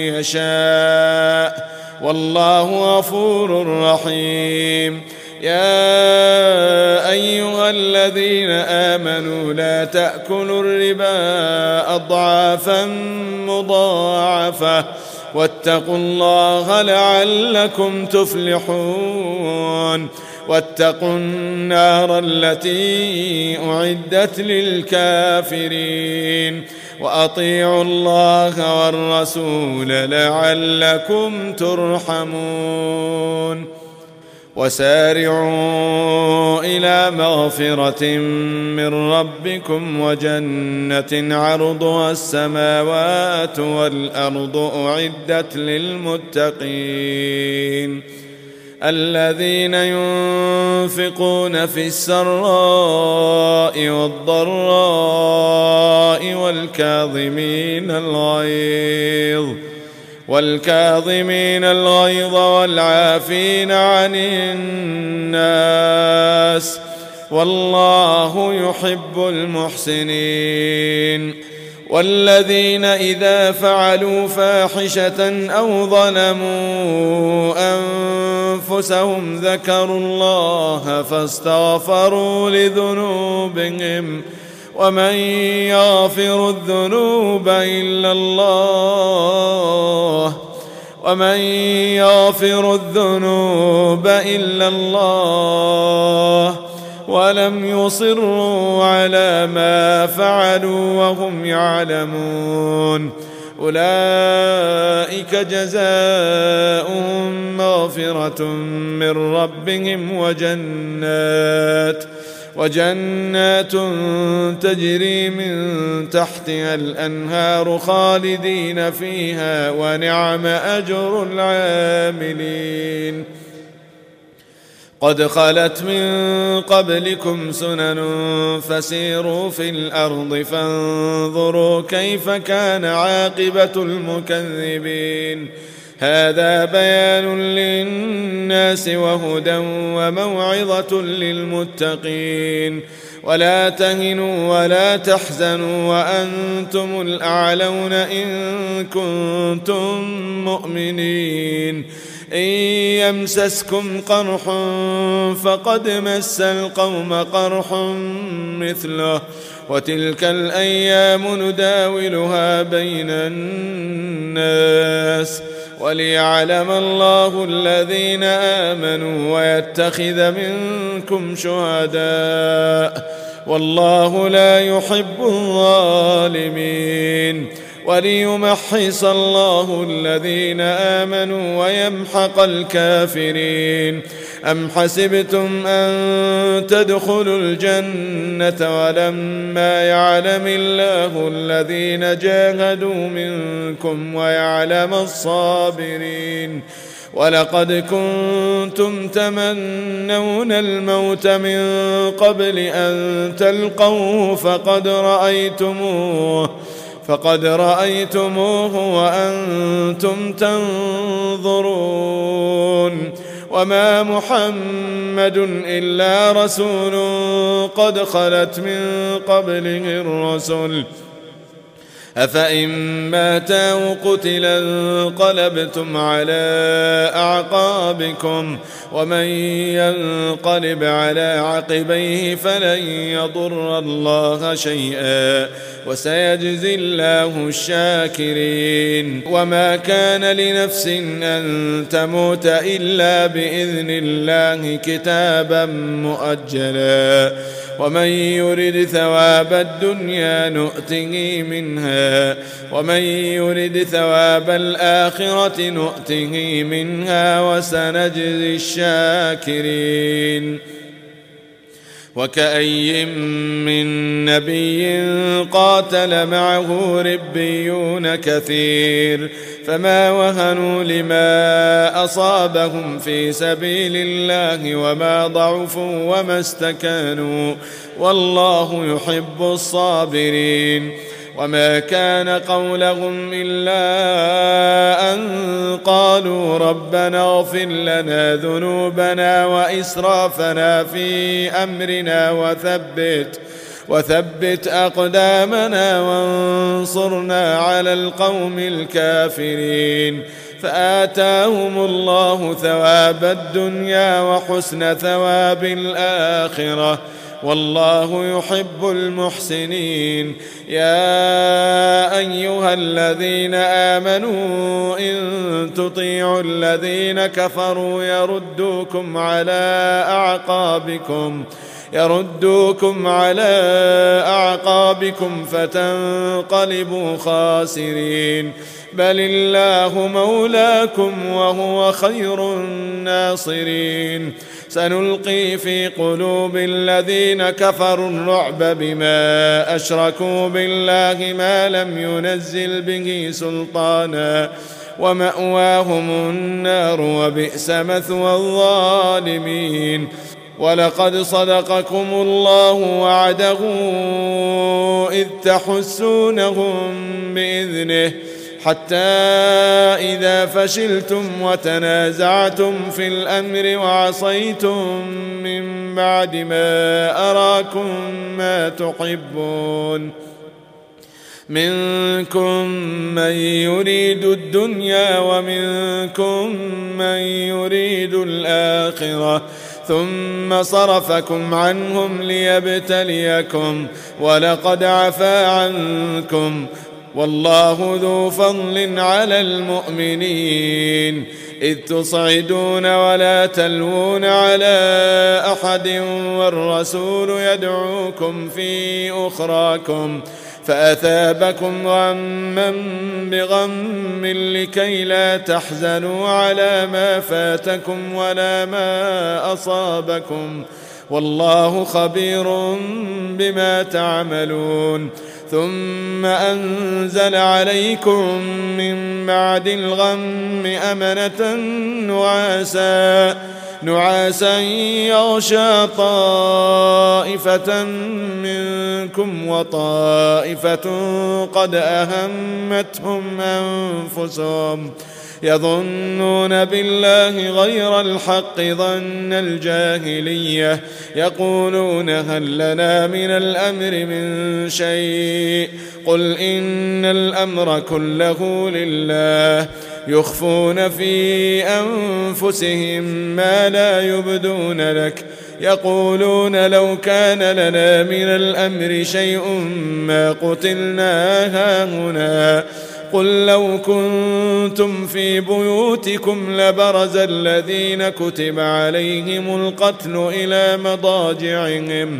S2: يشاء والله غفور رحيم. يا أيها الذين آمنوا لا تأكلوا الربا أضعافا مضاعفة واتقوا واتقوا الله لعلكم تفلحون واتقوا النار التي أعدت للكافرين وأطيعوا الله والرسول لعلكم ترحمون وسارعوا إلى مغفرة من ربكم وجنة عرضها السماوات والأرض أعدت للمتقين الذين ينفقون في السراء والضراء والكاظمين الغيظ والكاظمين الغيظ والعافين عن الناس والله يحب المحسنين والذين إذا فعلوا فاحشة أو ظلموا أنفسهم ذكروا الله فاستغفروا لذنوبهم ومن يغفر الذنوب إلا الله ومن يغفر الذنوب إلا الله ولم يصروا على ما فعلوا وهم يعلمون أولئك جزاؤهم مغفرة من ربهم وجنات وجنات تجري من تحتها الأنهار خالدين فيها ونعم أجر العاملين قد خلت من قبلكم سنن فسيروا في الأرض فانظروا كيف كان عاقبة المكذبين هذا بيان للناس وهدى وموعظة للمتقين ولا تهنوا ولا تحزنوا وأنتم الأعلون إن كنتم مؤمنين إن يمسسكم قرح فقد مس القوم قرح مثله وتلك الأيام نداولها بين الناس وليعلم الله الذين آمنوا ويتخذ منكم شهداء والله لا يحب الظالمين وليمحص الله الذين آمنوا ويمحق الكافرين أم حسبتم أن تدخلوا الجنة ولما يعلم الله الذين جاهدوا منكم ويعلم الصابرين ولقد كنتم تمنون الموت من قبل أن تلقوه فقد رأيتموه فقد رأيتموه وأنتم تنظرون وما محمد إلا رسول قد خلت من قبله الرسل أفإن مات أو قتل انقلبتم على أعقابكم ومن ينقلب على عقبيه فلن يضر الله شيئا وسيجزي الله الشاكرين وما كان لنفس أن تموت إلا بإذن الله كتابا مؤجلا ومن يرد ثواب الدنيا نؤته منها ومن يرد ثواب الآخرة نؤته منها وسنجزي الشاكرين وكأي من نبي قاتل معه ربيون كثير فما وهنوا لما أصابهم في سبيل الله وما ضعفوا وما استكانوا والله يحب الصابرين وما كان قولهم إلا أن قالوا ربنا اغفر لنا ذنوبنا وإسرافنا في أمرنا وثبت وثبت أقدامنا وانصرنا على القوم الكافرين فآتاهم الله ثواب الدنيا وحسن ثواب الآخرة والله يحب المحسنين. يا أيها الذين آمنوا إن تطيعوا الذين كفروا يردوكم على أعقابكم يردوكم على أعقابكم فتنقلبوا خاسرين. بل الله مولاكم وهو خير الناصرين. سنلقي في قلوب الذين كفروا الرعب بما أشركوا بالله ما لم ينزل به سلطانا ومأواهم النار وبئس مثوى الظالمين. ولقد صدقكم الله وعده إذ تحسونهم بإذنه حتى إذا فشلتم وتنازعتم في الأمر وعصيتم من بعد ما أراكم ما تحبون منكم من يريد الدنيا ومنكم من يريد الآخرة ثم صرفكم عنهم ليبتليكم ولقد عفا عنكم والله ذو فضل على المؤمنين. إذ تصعدون ولا تلوون على أحد والرسول يدعوكم في أخراكم فأثابكم غما بغم لكي لا تحزنوا على ما فاتكم ولا ما أصابكم والله خبير بما تعملون. ثم أنزل عليكم من بعد الغم أمنة نعاسا نعاسا يغشى طائفة منكم وطائفة قد أهمتهم أنفسهم يظنون بالله غير الحق ظن الجاهلية يقولون هل لنا من الأمر من شيء قل إن الأمر كله لله يخفون في أنفسهم ما لا يبدون لك يقولون لو كان لنا من الأمر شيء ما قتلنا هاهنا قل لو كنتم في بيوتكم لبرز الذين كتب عليهم القتل إلى مضاجعهم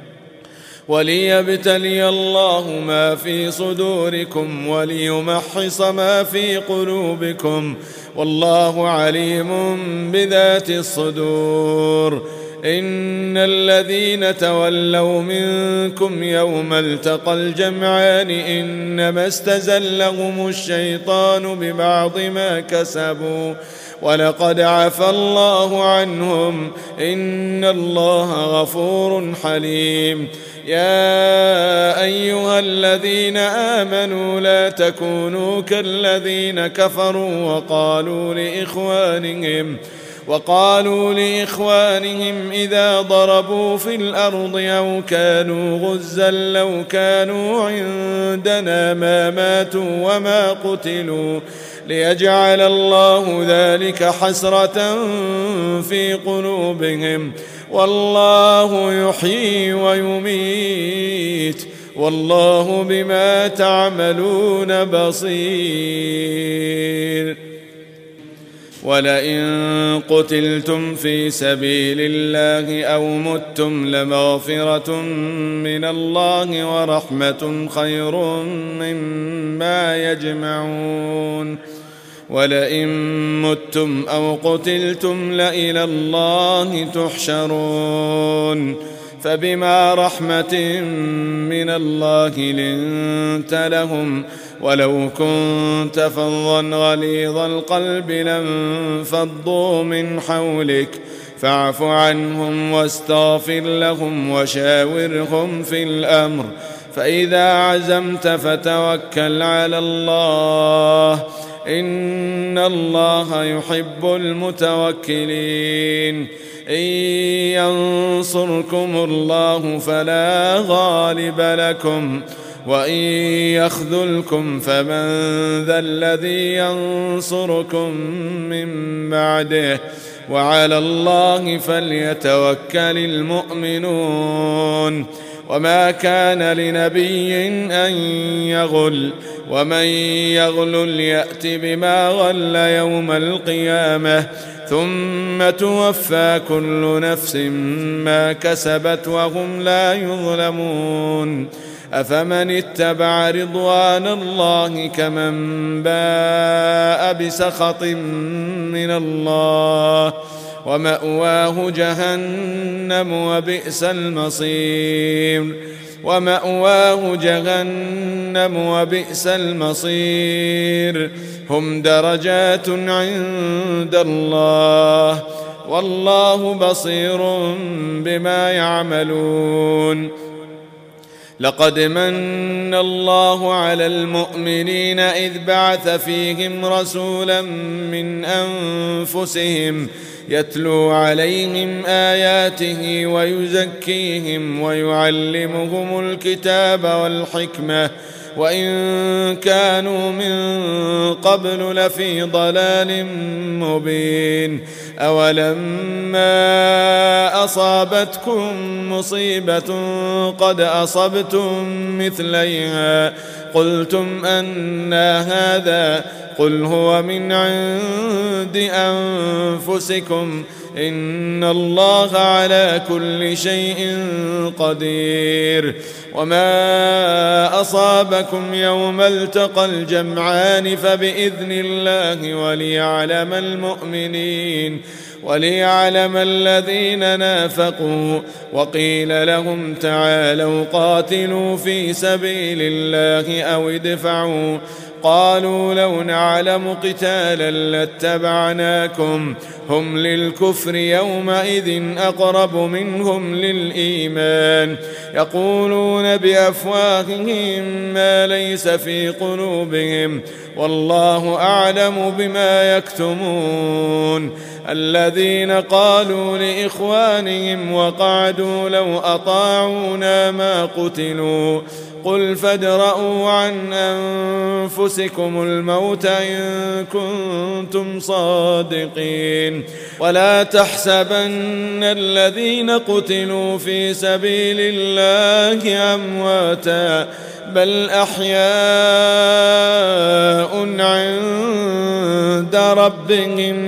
S2: وليبتلي الله ما في صدوركم وليمحص ما في قلوبكم والله عليم بذات الصدور. إن الذين تولوا منكم يوم التقى الجمعان إنما استزلهم الشيطان ببعض ما كسبوا ولقد عفى الله عنهم إن الله غفور حليم. يا أيها الذين آمنوا لا تكونوا كالذين كفروا وقالوا لإخوانهم وقالوا لإخوانهم إذا ضربوا في الأرض أو كانوا غزا لو كانوا عندنا ما ماتوا وما قتلوا ليجعل الله ذلك حسرة في قلوبهم والله يحيي ويميت والله بما تعملون بصير. ولئن قتلتم في سبيل الله أو متم لمغفرة من الله ورحمة خير مما يجمعون. ولئن متم أو قتلتم لإلى الله تحشرون. فبما رحمة من الله لنت لهم ولو كنت فظا غليظ القلب لانفضوا من حولك فاعف عنهم واستغفر لهم وشاورهم في الأمر فإذا عزمت فتوكل على الله إن الله يحب المتوكلين. إن ينصركم الله فلا غالب لكم وإن يخذلكم فمن ذا الذي ينصركم من بعده وعلى الله فليتوكل المؤمنون. وما كان لنبي أن يغل ومن يغل يأت بما غل يوم القيامة ثم توفى كل نفس ما كسبت وهم لا يظلمون. أفمن اتبع رضوان الله كمن باء بسخط من الله ومأواه جهنم وبئس المصير ومأواه جهنم وبئس المصير. هم درجات عند الله والله بصير بما يعملون. لقد من الله على المؤمنين إذ بعث فيهم رسولا من أنفسهم يتلو عليهم آياته ويزكيهم ويعلمهم الكتاب والحكمة وإن كانوا من قبل لفي ضلال مبين. أولما أصابتكم مصيبة قد أصبتم مثليها قلتم أنى هذا قل هو من عند أنفسكم إن الله على كل شيء قدير. وما أصابكم يوم التقى الجمعان فبإذن الله وليعلم المؤمنين وليعلم الذين نافقوا. وقيل لهم تعالوا قاتلوا في سبيل الله أو ادفعوا قالوا لو نعلم قتالا لاتبعناكم هم للكفر يومئذ أقرب منهم للإيمان يقولون بأفواههم ما ليس في قلوبهم والله أعلم بما يكتمون. الذين قالوا لإخوانهم وقعدوا لو أطاعونا ما قتلوا قل فادرءوا عن أنفسكم الموت إن كنتم صادقين. ولا تحسبن الذين قتلوا في سبيل الله أمواتا بل أحياء عند ربهم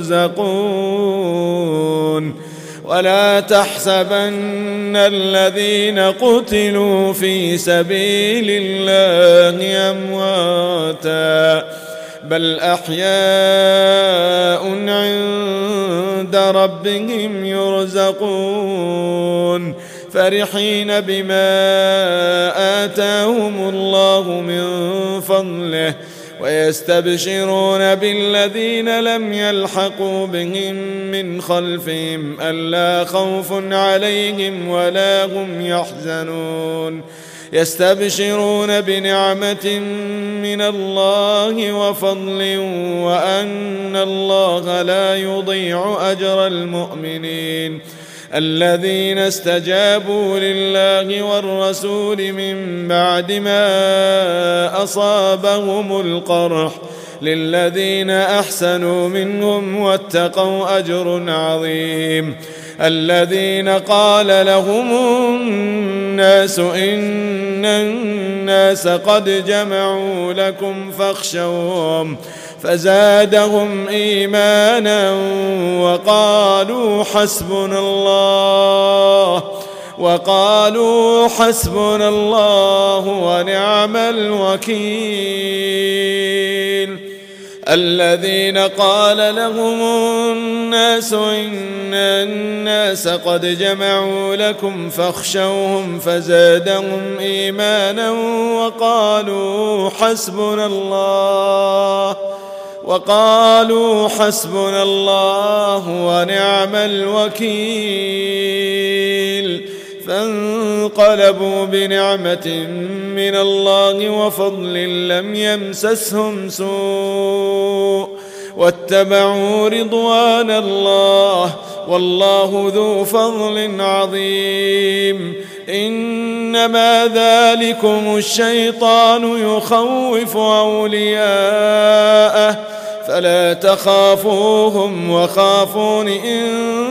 S2: يرزقون. ولا تحسبن الذين قتلوا في سبيل الله أمواتا بل أحياء عند ربهم يرزقون فرحين بما آتاهم الله من فضله ويستبشرون بالذين لم يلحقوا بهم من خلفهم ألا خوف عليهم ولا هم يحزنون. يستبشرون بنعمة من الله وفضل وأن الله لا يضيع أجر المؤمنين. الذين استجابوا لله والرسول من بعد ما أصابهم القرح للذين أحسنوا منهم واتقوا أجر عظيم. الذين قال لهم الناس إن الناس قد جمعوا لكم فاخشوهم فزادهم إيمانا وقالوا حسبنا الله وقالوا حسبنا الله ونعم الوكيل. الذين قال لهم الناس إن الناس قد جمعوا لكم فاخشوهم فزادهم إيمانا وقالوا حسبنا الله وقالوا حسبنا الله ونعم الوكيل. فانقلبوا بنعمة من الله وفضل لم يمسسهم سوء واتبعوا رضوان الله والله ذو فضل عظيم. إنما ذلكم الشيطان يخوف أولياءه فلا تخافوهم وخافون إن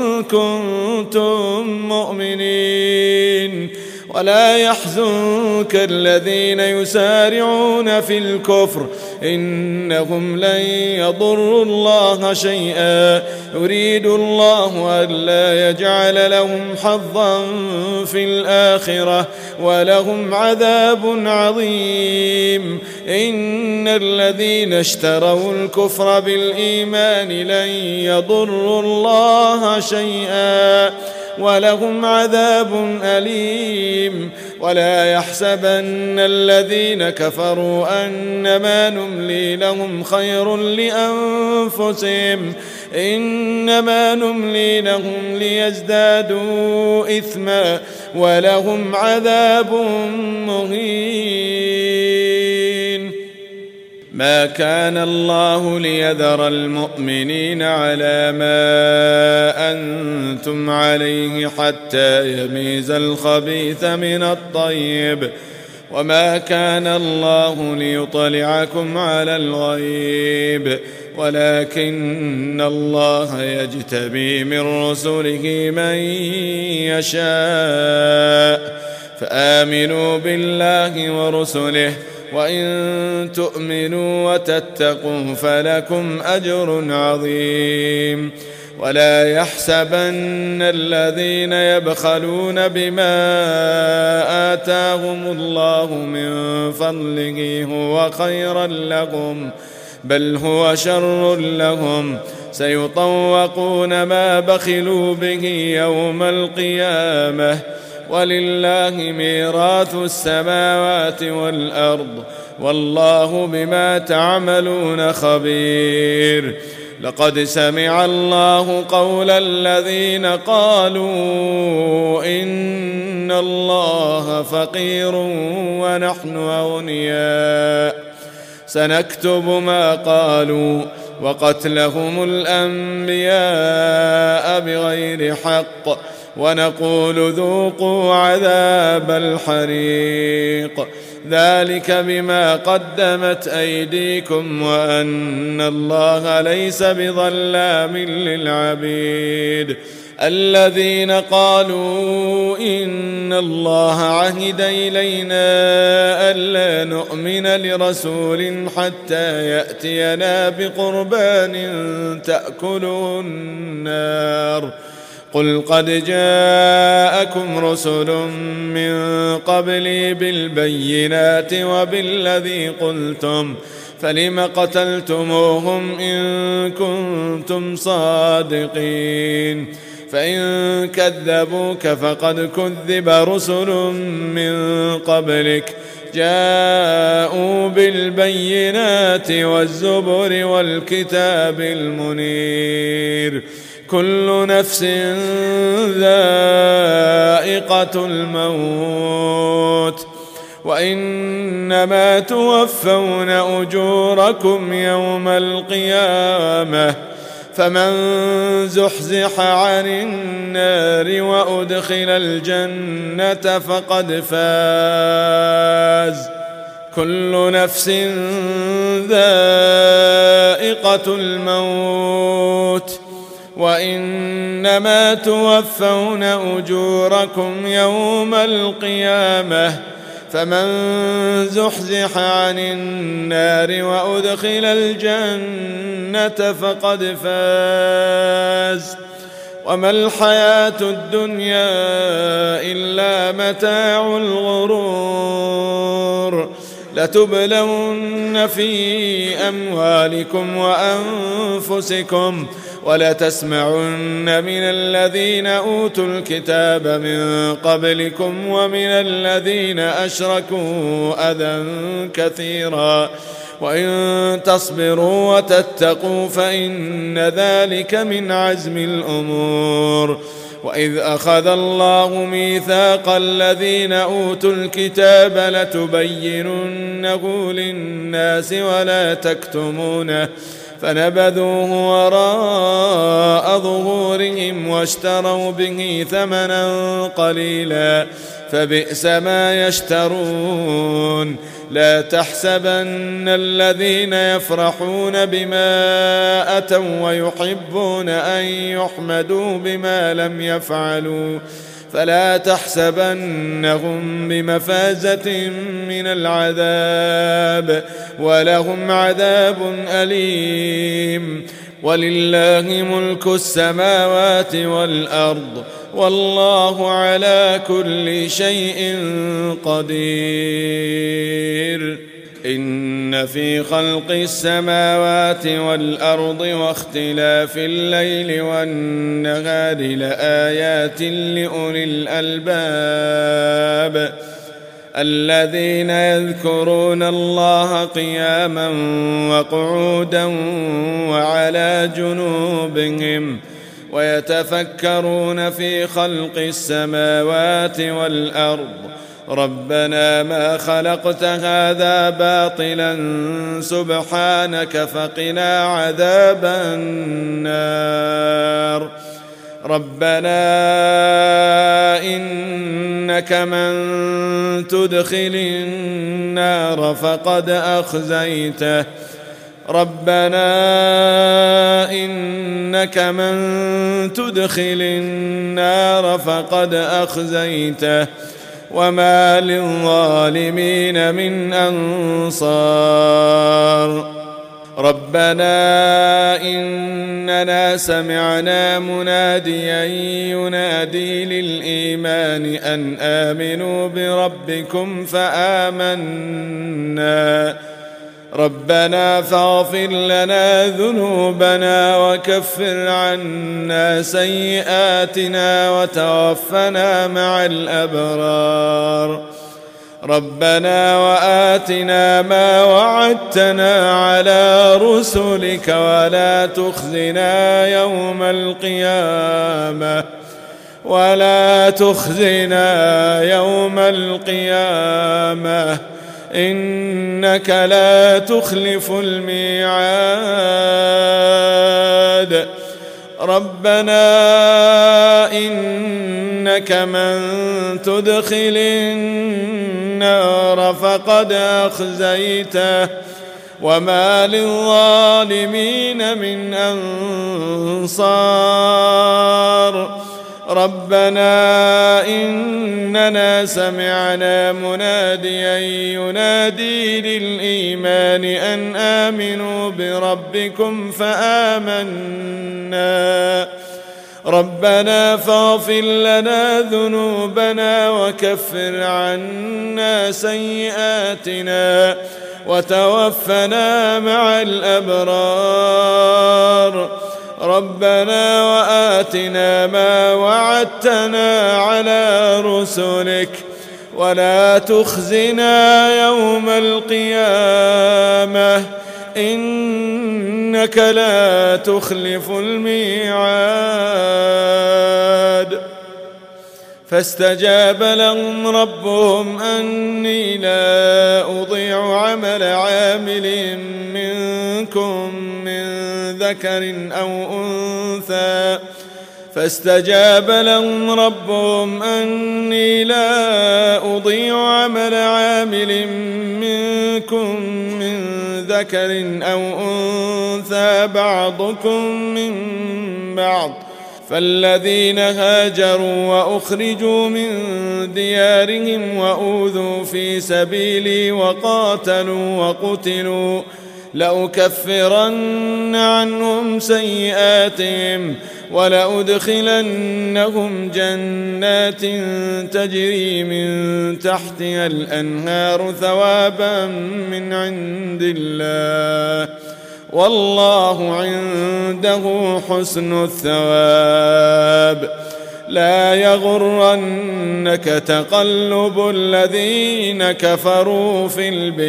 S2: كنتم مؤمنين ولا يحزنك الذين يسارعون في الكفر إنهم لن يضروا الله شيئا يريد الله ألا يجعل لهم حظا في الآخرة ولهم عذاب عظيم إن الذين اشتروا الكفر بالإيمان لن يضروا الله شيئا ولهم عذاب أليم ولا يحسبن الذين كفروا أنما نملي لهم خير لأنفسهم إنما نملي لهم ليزدادوا إثما ولهم عذاب مهين. ما كان الله ليذر المؤمنين على ما أنتم عليه حتى يميز الخبيث من الطيب وما كان الله ليطلعكم على الغيب ولكن الله يجتبي من رسله من يشاء فآمنوا بالله ورسله وإن تؤمنوا وتتقوا فلكم أجر عظيم. ولا يحسبن الذين يبخلون بما آتاهم الله من فضله هو خيرا لهم بل هو شر لهم سيطوقون ما بخلوا به يوم القيامة ولله ميراث السماوات والأرض والله بما تعملون خبير. لقد سمع الله قول الذين قالوا إن الله فقير ونحن أغنياء سنكتب ما قالوا وقتلهم الأنبياء بغير حق ونقول ذوقوا عذاب الحريق ذلك بما قدمت أيديكم وأن الله ليس بظلام للعبيد. الذين قالوا إن الله عهد إلينا ألا نؤمن لرسول حتى يأتينا بقربان تأكله النار قل قد جاءكم رسل من قبلي بالبينات وبالذي قلتم فلم قتلتموهم إن كنتم صادقين فإن كذبوك فقد كذب رسل من قبلك جاءوا بالبينات والزبر والكتاب المنير كل نفس ذائقة الموت وإنما توفون أجوركم يوم القيامة فمن زحزح عن النار وأدخل الجنة فقد فاز كل نفس ذائقة الموت وإنما توفون أجوركم يوم القيامة فمن زحزح عن النار وأدخل الجنة فقد فاز وما الحياة الدنيا إلا متاع الغرور لتبلون في أموالكم وأنفسكم ولتسمعن من الذين أوتوا الكتاب من قبلكم ومن الذين أشركوا أذى كثيرا وإن تصبروا وتتقوا فإن ذلك من عزم الأمور. وإذ أخذ الله ميثاق الذين أوتوا الكتاب لتبيننه للناس ولا تكتمونه فنبذوه وراء ظهورهم واشتروا به ثمنا قليلا فبئس ما يشترون. لا تحسبن الذين يفرحون بما أتوا ويحبون أن يحمدوا بما لم يفعلوا فلا تحسبنهم بمفازة من العذاب ولهم عذاب أليم. ولله ملك السماوات والأرض والله على كل شيء قدير. إن في خلق السماوات والأرض واختلاف الليل والنهار لآيات لأولي الألباب الذين يذكرون الله قياما وقعودا وعلى جنوبهم ويتفكرون في خلق السماوات والأرض ربنا ما خلقت هذا باطلا سبحانك فقنا عذاب النار. ربنا إنك من تدخل النار فقد أخزيته ربنا إنك من تدخل النار فقد أخزيته وما للظالمين من أنصار. ربنا إننا سمعنا مناديا ينادي للإيمان أن آمنوا بربكم فآمنا ربنا فاغفر لنا ذنوبنا وكفر عنا سيئاتنا وتوفنا مع الأبرار. ربنا وآتنا ما وعدتنا على رسلك ولا تخزنا يوم القيامة ولا تخزنا يوم القيامة إنك لا تخلف الميعاد. ربنا إنك من تدخل النار فقد أخزيته وما للظالمين من أنصار. ربنا إننا سمعنا مناديا ينادي للإيمان أن آمنوا بربكم فآمنا ربنا فاغفر لنا ذنوبنا وكفر عنا سيئاتنا وتوفنا مع الأبرار. ربنا وآتنا ما وعدتنا على رسلك ولا تخزنا يوم القيامة إنك لا تخلف الميعاد. فاستجاب لهم ربهم أني لا أضيع عمل عامل منكم من ذكر أو أنثى فاستجاب لهم ربهم أني لا أضيع عمل عامل منكم من ذكر أو أنثى بعضكم من بعض فالذين هاجروا وأخرجوا من ديارهم وأوذوا في سبيلي وقاتلوا وقتلوا لأكفرن عنهم سيئاتهم ولأدخلنهم جنات تجري من تحتها الأنهار ثوابا من عند الله والله عنده حسن الثواب. لا يغرنك تقلب الذين كفروا في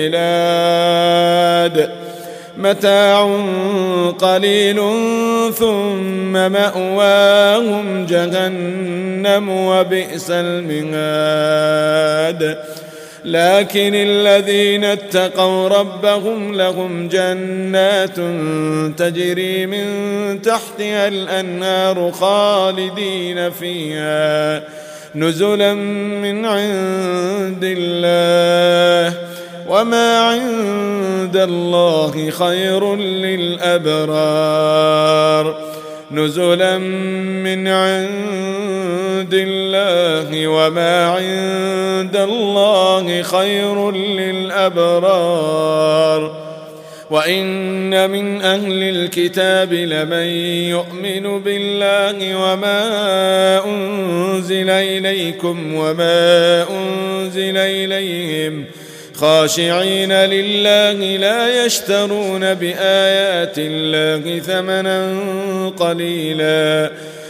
S2: البلاد متاع قليل ثم مأواهم جهنم وبئس المهاد. لكن الذين اتقوا ربهم لهم جنات تجري من تحتها الأنهار خالدين فيها نزلا من عند الله وما عند الله خير للأبرار نزلا من عند الله وما عند الله خير للأبرار وإن من أهل الكتاب لمن يؤمن بالله وما أنزل إليكم وما أنزل إليهم خاشعين لله لا يشترون بآيات الله ثمنا قليلا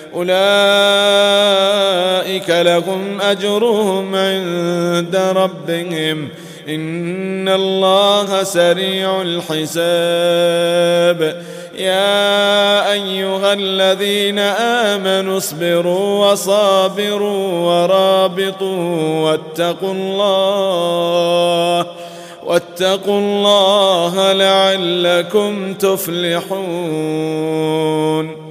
S2: أولئك لهم أجرهم عند ربهم إن الله سريع الحساب يا أيها الذين آمنوا اصبروا وصابروا ورابطوا واتقوا الله واتقوا الله لعلكم تفلحون.